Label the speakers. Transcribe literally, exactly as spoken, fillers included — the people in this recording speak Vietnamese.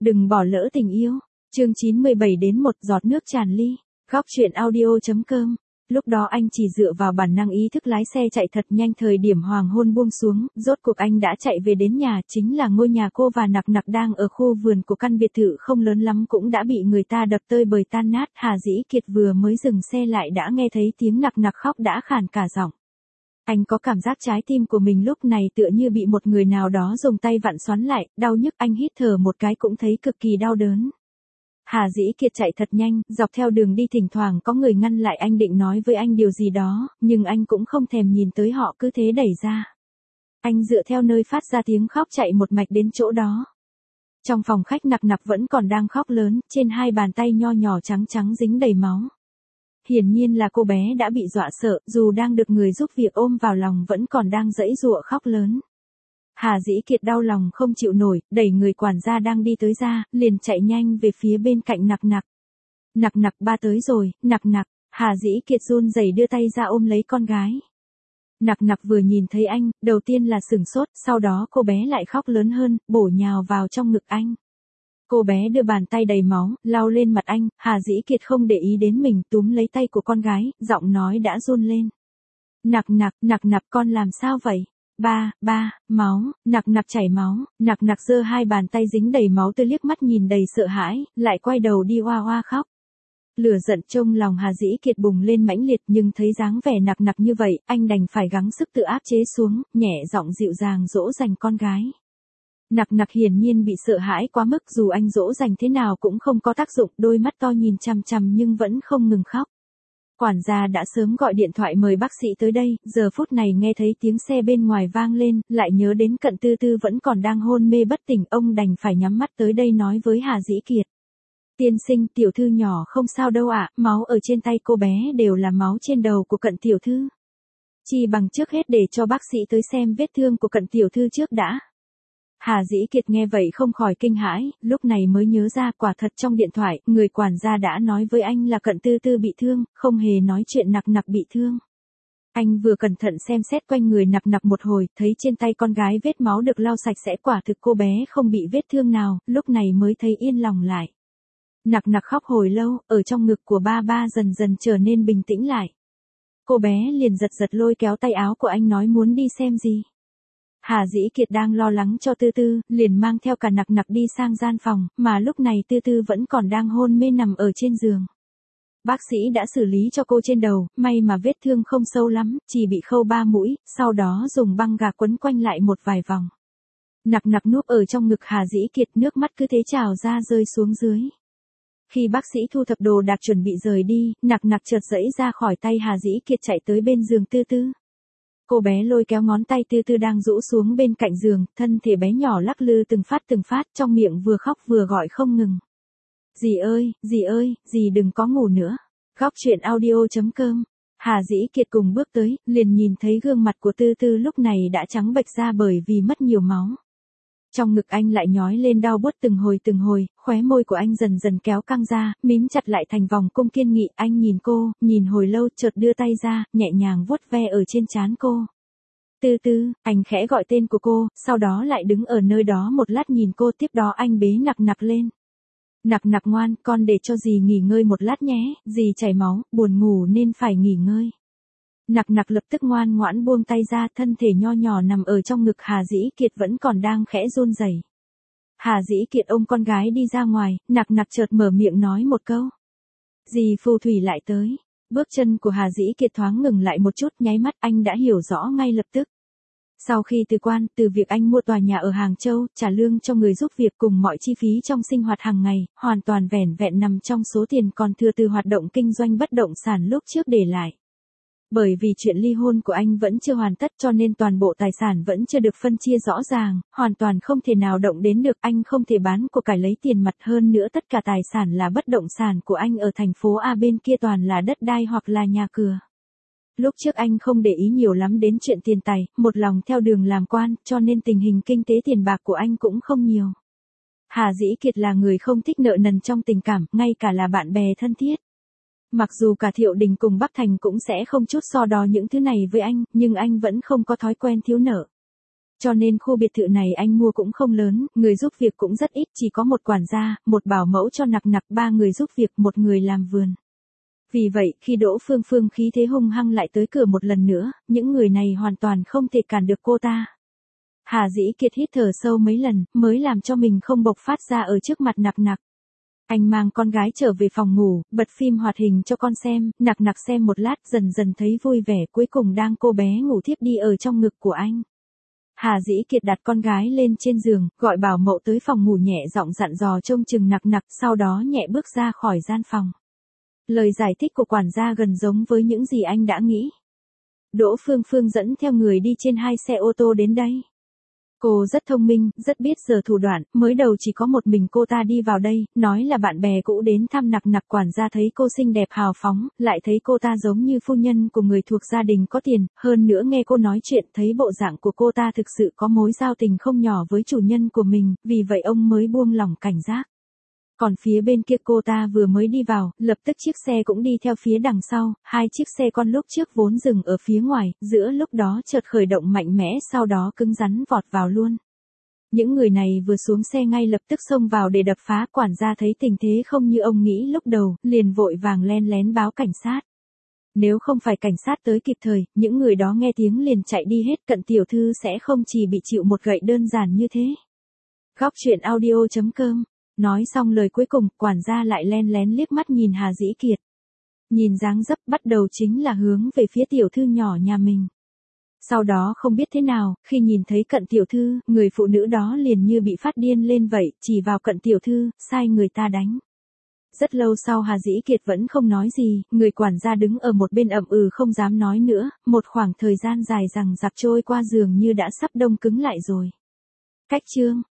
Speaker 1: Đừng bỏ lỡ tình yêu. Chương chín mươi bảy đến một giọt nước tràn ly. Góc truyện audio.com. Lúc đó anh chỉ dựa vào bản năng ý thức lái xe chạy thật nhanh, thời điểm hoàng hôn buông xuống, rốt cuộc anh đã chạy về đến nhà, chính là ngôi nhà cô và Nặc Nặc đang ở khu vườn của căn biệt thự không lớn lắm cũng đã bị người ta đập tơi bời tan nát. Hà Dĩ Kiệt vừa mới dừng xe lại đã nghe thấy tiếng Nặc Nặc khóc đã khàn cả giọng. Anh có cảm giác trái tim của mình lúc này tựa như bị một người nào đó dùng tay vặn xoắn lại, đau nhức, anh hít thở một cái cũng thấy cực kỳ đau đớn. Hà Dĩ Kiệt chạy thật nhanh, dọc theo đường đi thỉnh thoảng có người ngăn lại anh định nói với anh điều gì đó, nhưng anh cũng không thèm nhìn tới họ, cứ thế đẩy ra. Anh dựa theo nơi phát ra tiếng khóc chạy một mạch đến chỗ đó. Trong phòng khách Nặc Nặc vẫn còn đang khóc lớn, trên hai bàn tay nho nhỏ trắng trắng dính đầy máu. Hiển nhiên là cô bé đã bị dọa sợ, dù đang được người giúp việc ôm vào lòng vẫn còn đang giãy giụa khóc lớn. Hà Dĩ Kiệt đau lòng không chịu nổi, đẩy người quản gia đang đi tới ra, liền chạy nhanh về phía bên cạnh Nặc Nặc. Nặc Nặc, ba tới rồi, Nặc Nặc. Hà Dĩ Kiệt run rẩy đưa tay ra ôm lấy con gái. Nặc Nặc vừa nhìn thấy anh, đầu tiên là sửng sốt, sau đó cô bé lại khóc lớn hơn, bổ nhào vào trong ngực anh. Cô bé đưa bàn tay đầy máu, lau lên mặt anh, Hà Dĩ Kiệt không để ý đến mình, túm lấy tay của con gái, giọng nói đã run lên. Nặc Nặc, Nặc Nặc, con làm sao vậy? Ba, ba, máu, Nặc Nặc chảy máu. Nặc Nặc giơ hai bàn tay dính đầy máu tươi liếc mắt nhìn đầy sợ hãi, lại quay đầu đi oa oa khóc. Lửa giận trong lòng Hà Dĩ Kiệt bùng lên mãnh liệt, nhưng thấy dáng vẻ Nặc Nặc như vậy, anh đành phải gắng sức tự áp chế xuống, nhẹ giọng dịu dàng dỗ dành con gái. Nặc Nặc hiển nhiên bị sợ hãi quá mức, dù anh dỗ dành thế nào cũng không có tác dụng, đôi mắt to nhìn chằm chằm nhưng vẫn không ngừng khóc. Quản gia đã sớm gọi điện thoại mời bác sĩ tới đây, giờ phút này nghe thấy tiếng xe bên ngoài vang lên, lại nhớ đến Cận Tư Tư vẫn còn đang hôn mê bất tỉnh, ông đành phải nhắm mắt tới đây nói với Hà Dĩ Kiệt. Tiên sinh, tiểu thư nhỏ không sao đâu ạ, máu ở trên tay cô bé đều là máu trên đầu của Cận tiểu thư. Chi bằng trước hết để cho bác sĩ tới xem vết thương của Cận tiểu thư trước đã. Hà Dĩ Kiệt nghe vậy không khỏi kinh hãi, lúc này mới nhớ ra quả thật trong điện thoại, người quản gia đã nói với anh là Cận Tư Tư bị thương, không hề nói chuyện Nặc Nặc bị thương. Anh vừa cẩn thận xem xét quanh người Nặc Nặc một hồi, thấy trên tay con gái vết máu được lau sạch sẽ, quả thực cô bé không bị vết thương nào, lúc này mới thấy yên lòng lại. Nặc Nặc khóc hồi lâu, ở trong ngực của ba ba dần dần trở nên bình tĩnh lại. Cô bé liền giật giật lôi kéo tay áo của anh nói muốn đi xem gì. Hà Dĩ Kiệt đang lo lắng cho Tư Tư, liền mang theo cả Nặc Nặc đi sang gian phòng, mà lúc này Tư Tư vẫn còn đang hôn mê nằm ở trên giường. Bác sĩ đã xử lý cho cô trên đầu, may mà vết thương không sâu lắm, chỉ bị khâu ba mũi, sau đó dùng băng gạc quấn quanh lại một vài vòng. Nặc Nặc núp ở trong ngực Hà Dĩ Kiệt, nước mắt cứ thế trào ra rơi xuống dưới. Khi bác sĩ thu thập đồ đạc chuẩn bị rời đi, Nặc Nặc chợt giãy ra khỏi tay Hà Dĩ Kiệt chạy tới bên giường Tư Tư. Cô bé lôi kéo ngón tay Tư Tư đang rũ xuống bên cạnh giường, thân thể bé nhỏ lắc lư từng phát từng phát, trong miệng vừa khóc vừa gọi không ngừng. Dì ơi, dì ơi, dì đừng có ngủ nữa. Góc truyện audio.com. Hà Dĩ Kiệt cùng bước tới, liền nhìn thấy gương mặt của Tư Tư lúc này đã trắng bệch ra bởi vì mất nhiều máu. Trong ngực anh lại nhói lên đau buốt từng hồi từng hồi, khóe môi của anh dần dần kéo căng ra, mím chặt lại thành vòng cung kiên nghị, anh nhìn cô, nhìn hồi lâu, chợt đưa tay ra, nhẹ nhàng vuốt ve ở trên trán cô. Tư Tư, anh khẽ gọi tên của cô, sau đó lại đứng ở nơi đó một lát nhìn cô, tiếp đó anh bế Nặc Nặc lên. Nặc Nặc ngoan, con để cho dì nghỉ ngơi một lát nhé, dì chảy máu, buồn ngủ nên phải nghỉ ngơi. Nặc Nặc lập tức ngoan ngoãn buông tay ra, thân thể nho nhỏ nằm ở trong ngực Hà Dĩ Kiệt vẫn còn đang khẽ run rẩy. Hà Dĩ Kiệt ôm con gái đi ra ngoài, Nặc Nặc chợt mở miệng nói một câu. Dì phù thủy lại tới. Bước chân của Hà Dĩ Kiệt thoáng ngừng lại một chút, nháy mắt anh đã hiểu rõ ngay lập tức. Sau khi từ quan, từ việc anh mua tòa nhà ở Hàng Châu, trả lương cho người giúp việc cùng mọi chi phí trong sinh hoạt hàng ngày, hoàn toàn vẻn vẹn nằm trong số tiền còn thừa từ hoạt động kinh doanh bất động sản lúc trước để lại. Bởi vì chuyện ly hôn của anh vẫn chưa hoàn tất cho nên toàn bộ tài sản vẫn chưa được phân chia rõ ràng, hoàn toàn không thể nào động đến được, anh không thể bán của cải lấy tiền mặt, hơn nữa tất cả tài sản là bất động sản của anh ở thành phố A bên kia toàn là đất đai hoặc là nhà cửa. Lúc trước anh không để ý nhiều lắm đến chuyện tiền tài, một lòng theo đường làm quan, cho nên tình hình kinh tế tiền bạc của anh cũng không nhiều. Hà Dĩ Kiệt là người không thích nợ nần trong tình cảm, ngay cả là bạn bè thân thiết. Mặc dù cả Thiệu Đình cùng Bắc Thành cũng sẽ không chút so đo những thứ này với anh, nhưng anh vẫn không có thói quen thiếu nợ. cho nên khu biệt thự này anh mua cũng không lớn, người giúp việc cũng rất ít, chỉ có một quản gia, một bảo mẫu cho nặc nặc, ba người giúp việc, một người làm vườn. Vì vậy, khi Đỗ Phương Phương khí thế hung hăng lại tới cửa một lần nữa, những người này hoàn toàn không thể cản được cô ta. Hà Dĩ Kiệt hít thở sâu mấy lần, mới làm cho mình không bộc phát ra ở trước mặt nặc nặc. Anh mang con gái trở về phòng ngủ, bật phim hoạt hình cho con xem, nặc nặc xem một lát dần dần thấy vui vẻ, cuối cùng đang cô bé ngủ thiếp đi ở trong ngực của anh. Hà Dĩ Kiệt đặt con gái lên trên giường, gọi bảo mẫu tới phòng ngủ nhẹ giọng dặn dò trông chừng nặc nặc, sau đó nhẹ bước ra khỏi gian phòng. Lời giải thích của quản gia gần giống với những gì anh đã nghĩ. Đỗ Phương Phương dẫn theo người đi trên hai xe ô tô đến đây. Cô rất thông minh, rất biết giờ thủ đoạn, mới đầu chỉ có một mình cô ta đi vào đây, nói là bạn bè cũ đến thăm nặc nặc, quản gia thấy cô xinh đẹp hào phóng, lại thấy cô ta giống như phu nhân của người thuộc gia đình có tiền, hơn nữa nghe cô nói chuyện thấy bộ dạng của cô ta thực sự có mối giao tình không nhỏ với chủ nhân của mình, vì vậy ông mới buông lỏng cảnh giác. Còn phía bên kia cô ta vừa mới đi vào, lập tức chiếc xe cũng đi theo phía đằng sau, hai chiếc xe con lúc trước vốn dừng ở phía ngoài, giữa lúc đó chợt khởi động mạnh mẽ sau đó cứng rắn vọt vào luôn. Những người này vừa xuống xe ngay lập tức xông vào để đập phá, quản gia thấy tình thế không như ông nghĩ lúc đầu, liền vội vàng len lén báo cảnh sát. Nếu không phải cảnh sát tới kịp thời, những người đó nghe tiếng liền chạy đi hết, Cận tiểu thư sẽ không chỉ bị chịu một gậy đơn giản như thế. Góc truyện audio chấm com. Nói xong lời cuối cùng, quản gia lại len lén liếc mắt nhìn Hà Dĩ Kiệt. Nhìn dáng dấp bắt đầu chính là hướng về phía tiểu thư nhỏ nhà mình. Sau đó không biết thế nào, khi nhìn thấy Cận tiểu thư, người phụ nữ đó liền như bị phát điên lên vậy, chỉ vào Cận tiểu thư, sai người ta đánh. Rất lâu sau Hà Dĩ Kiệt vẫn không nói gì, người quản gia đứng ở một bên ậm ừ không dám nói nữa, một khoảng thời gian dài rằng giặc trôi qua dường như đã sắp đông cứng lại rồi. Cách chương